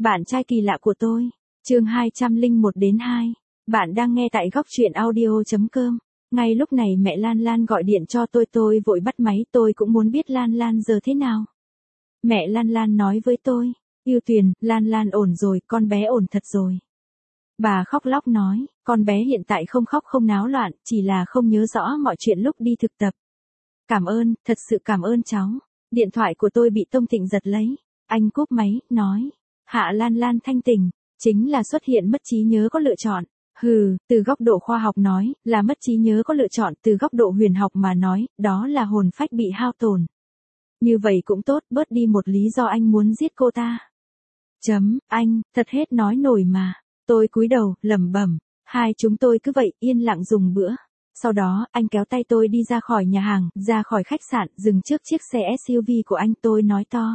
Bạn trai kỳ lạ của tôi. Chương 201-2. Bạn đang nghe tại góc truyện audio.com. Ngay lúc này mẹ Lan Lan gọi điện cho tôi vội bắt máy, tôi cũng muốn biết Lan Lan giờ thế nào. Mẹ Lan Lan nói với tôi, Yêu Tuyền, Lan Lan ổn rồi, con bé ổn thật rồi. Bà khóc lóc nói, con bé hiện tại không khóc không náo loạn, chỉ là không nhớ rõ mọi chuyện lúc đi thực tập. Cảm ơn, thật sự cảm ơn cháu. Điện thoại của tôi bị Tông Thịnh giật lấy. Anh cúp máy, nói, Hạ Lan Lan thanh tỉnh, chính là xuất hiện mất trí nhớ có lựa chọn. Từ góc độ khoa học nói, là mất trí nhớ có lựa chọn, từ góc độ huyền học mà nói, đó là hồn phách bị hao tổn. Như vậy cũng tốt, bớt đi một lý do anh muốn giết cô ta. Anh, thật hết nói nổi mà. Tôi cúi đầu, lẩm bẩm, hai chúng tôi cứ vậy, yên lặng dùng bữa. Sau đó, anh kéo tay tôi đi ra khỏi nhà hàng, ra khỏi khách sạn, dừng trước chiếc xe SUV của anh, tôi nói to.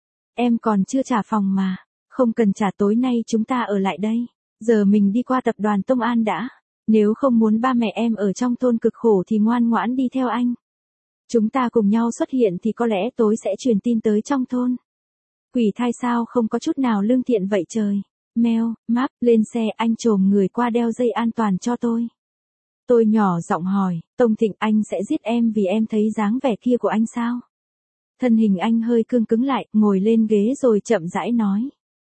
Em còn chưa trả phòng mà, không cần trả, tối nay chúng ta ở lại đây. Giờ mình đi qua tập đoàn Tông An đã. Nếu không muốn ba mẹ em ở trong thôn cực khổ thì ngoan ngoãn đi theo anh. Chúng ta cùng nhau xuất hiện thì có lẽ tối sẽ truyền tin tới trong thôn. Quỷ thai sao không có chút nào lương thiện vậy trời. Mèo, map, lên xe, anh chồm người qua đeo dây an toàn cho tôi. Tôi nhỏ giọng hỏi, Tông Thịnh, anh sẽ giết em vì em thấy dáng vẻ kia của anh sao? Thân hình anh hơi cương cứng lại, ngồi lên ghế rồi chậm rãi nói.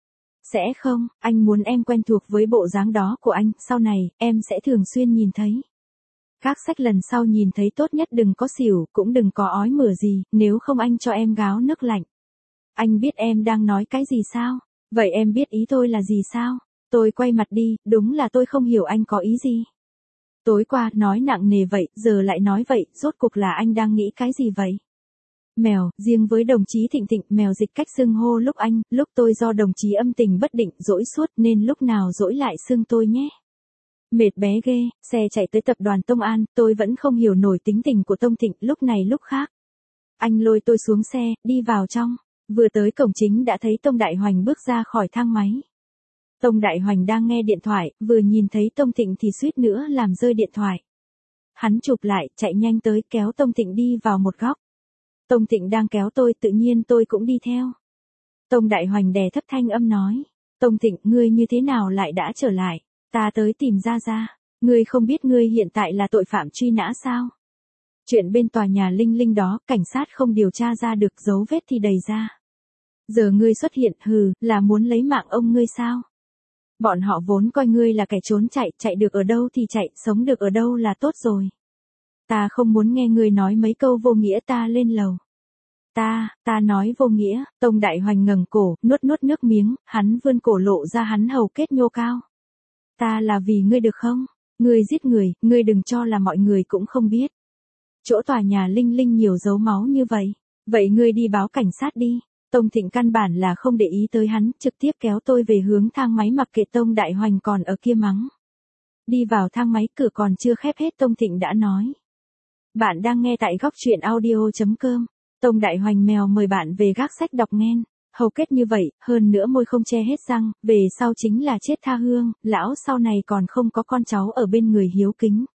Sẽ không, anh muốn em quen thuộc với bộ dáng đó của anh, sau này, em sẽ thường xuyên nhìn thấy. Các sách lần sau nhìn thấy tốt nhất đừng có xỉu, cũng đừng có ói mửa gì, nếu không anh cho em gáo nước lạnh. Anh biết em đang nói cái gì sao? Vậy em biết ý tôi là gì sao? Tôi quay mặt đi, đúng là tôi không hiểu anh có ý gì. Tối qua nói nặng nề vậy, giờ lại nói vậy, rốt cuộc là anh đang nghĩ cái gì vậy? Mèo, riêng với đồng chí Thịnh Thịnh, mèo dịch cách xưng hô lúc anh, lúc tôi do đồng chí âm tình bất định, dỗi suốt nên lúc nào dỗi lại xưng tôi nhé. Mệt bé ghê, xe chạy tới tập đoàn Tông An, tôi vẫn không hiểu nổi tính tình của Tông Thịnh lúc này lúc khác. Anh lôi tôi xuống xe, đi vào trong, vừa tới cổng chính đã thấy Tông Đại Hoành bước ra khỏi thang máy. Tông Đại Hoành đang nghe điện thoại, vừa nhìn thấy Tông Thịnh thì suýt nữa làm rơi điện thoại. Hắn chụp lại, chạy nhanh tới kéo Tông Thịnh đi vào một góc. Tông Thịnh đang kéo tôi, tự nhiên tôi cũng đi theo. Tông Đại Hoành đè thấp thanh âm nói, Tông Thịnh, ngươi như thế nào lại đã trở lại? Ta tới tìm Ra. Ngươi không biết ngươi hiện tại là tội phạm truy nã sao? Chuyện bên tòa nhà Linh Linh đó, cảnh sát không điều tra ra được, dấu vết thì đầy ra. Giờ ngươi xuất hiện, là muốn lấy mạng ông ngươi sao? Bọn họ vốn coi ngươi là kẻ trốn chạy được ở đâu thì chạy, sống được ở đâu là tốt rồi. Ta không muốn nghe ngươi nói mấy câu vô nghĩa, ta lên lầu. Ta nói vô nghĩa. Tông Đại Hoành ngẩng cổ, nuốt nước miếng, hắn vươn cổ lộ ra hắn hầu kết nhô cao. Ta là vì ngươi được không? Ngươi giết người, ngươi đừng cho là mọi người cũng không biết. Chỗ tòa nhà Linh Linh nhiều dấu máu như vậy. Vậy ngươi đi báo cảnh sát đi. Tông Thịnh căn bản là không để ý tới hắn, trực tiếp kéo tôi về hướng thang máy mặc kệ Tông Đại Hoành còn ở kia mắng. Đi vào thang máy, cửa còn chưa khép hết Tông Thịnh đã nói. Bạn đang nghe tại góc truyện audio.com. Tông Đại Hoành mèo mời bạn về gác sách đọc nghe. Hầu kết như vậy, hơn nữa môi không che hết răng, về sau chính là chết tha hương, lão sau này còn không có con cháu ở bên người hiếu kính.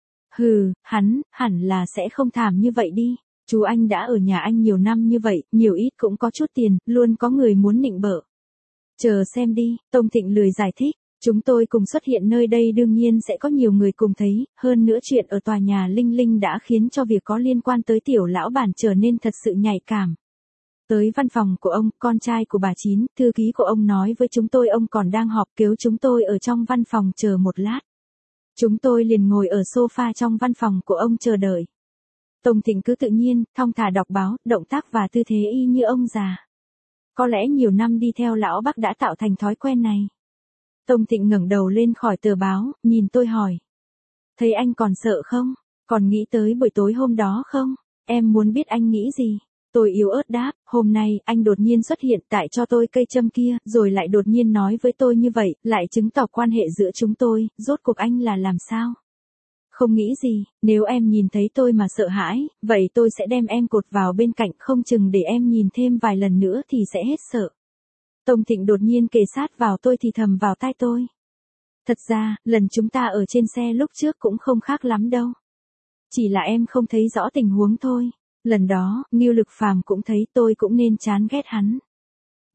Hắn, hẳn là sẽ không thảm như vậy đi. Chú anh đã ở nhà anh nhiều năm như vậy, nhiều ít cũng có chút tiền, luôn có người muốn nịnh bợ. Chờ xem đi, Tông Thịnh lười giải thích. Chúng tôi cùng xuất hiện nơi đây đương nhiên sẽ có nhiều người cùng thấy, hơn nữa chuyện ở tòa nhà Linh Linh đã khiến cho việc có liên quan tới tiểu lão bản trở nên thật sự nhạy cảm. Tới văn phòng của ông, con trai của bà Chín, thư ký của ông nói với chúng tôi ông còn đang họp, kêu chúng tôi ở trong văn phòng chờ một lát. Chúng tôi liền ngồi ở sofa trong văn phòng của ông chờ đợi. Tông Thịnh cứ tự nhiên, thong thả đọc báo, động tác và tư thế y như ông già. Có lẽ nhiều năm đi theo lão Bắc đã tạo thành thói quen này. Tông Thịnh ngẩng đầu lên khỏi tờ báo, nhìn tôi hỏi. Thấy anh còn sợ không? Còn nghĩ tới buổi tối hôm đó không? Em muốn biết anh nghĩ gì? Tôi yếu ớt đáp, hôm nay, anh đột nhiên xuất hiện tại cho tôi cây châm kia, rồi lại đột nhiên nói với tôi như vậy, lại chứng tỏ quan hệ giữa chúng tôi, rốt cuộc anh là làm sao? Không nghĩ gì, nếu em nhìn thấy tôi mà sợ hãi, vậy tôi sẽ đem em cột vào bên cạnh, không chừng để em nhìn thêm vài lần nữa thì sẽ hết sợ. Tông Thịnh đột nhiên kề sát vào tôi thì thầm vào tai tôi. Thật ra, lần chúng ta ở trên xe lúc trước cũng không khác lắm đâu. Chỉ là em không thấy rõ tình huống thôi. Lần đó, Ngưu Lực Phàm cũng thấy, tôi cũng nên chán ghét hắn.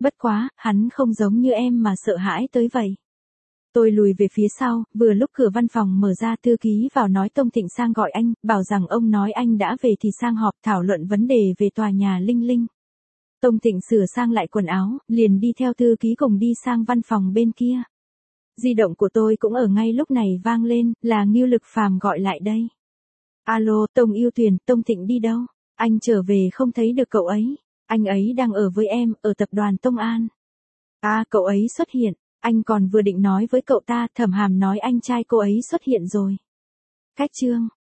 Bất quá, hắn không giống như em mà sợ hãi tới vậy. Tôi lùi về phía sau, vừa lúc cửa văn phòng mở ra thư ký vào nói Tông Thịnh sang gọi anh, bảo rằng ông nói anh đã về thì sang họp thảo luận vấn đề về tòa nhà Linh Linh. Tông Thịnh sửa sang lại quần áo, liền đi theo thư ký cùng đi sang văn phòng bên kia. Di động của tôi cũng ở ngay lúc này vang lên, là Ngưu Lực Phàm gọi lại đây. Alo, Tông Yêu Tuyền, Tông Thịnh đi đâu? Anh trở về không thấy được cậu ấy. Anh ấy đang ở với em, ở tập đoàn Tông An. À, cậu ấy xuất hiện. Anh còn vừa định nói với cậu ta, Thẩm Hàm nói anh trai cô ấy xuất hiện rồi. Cách chương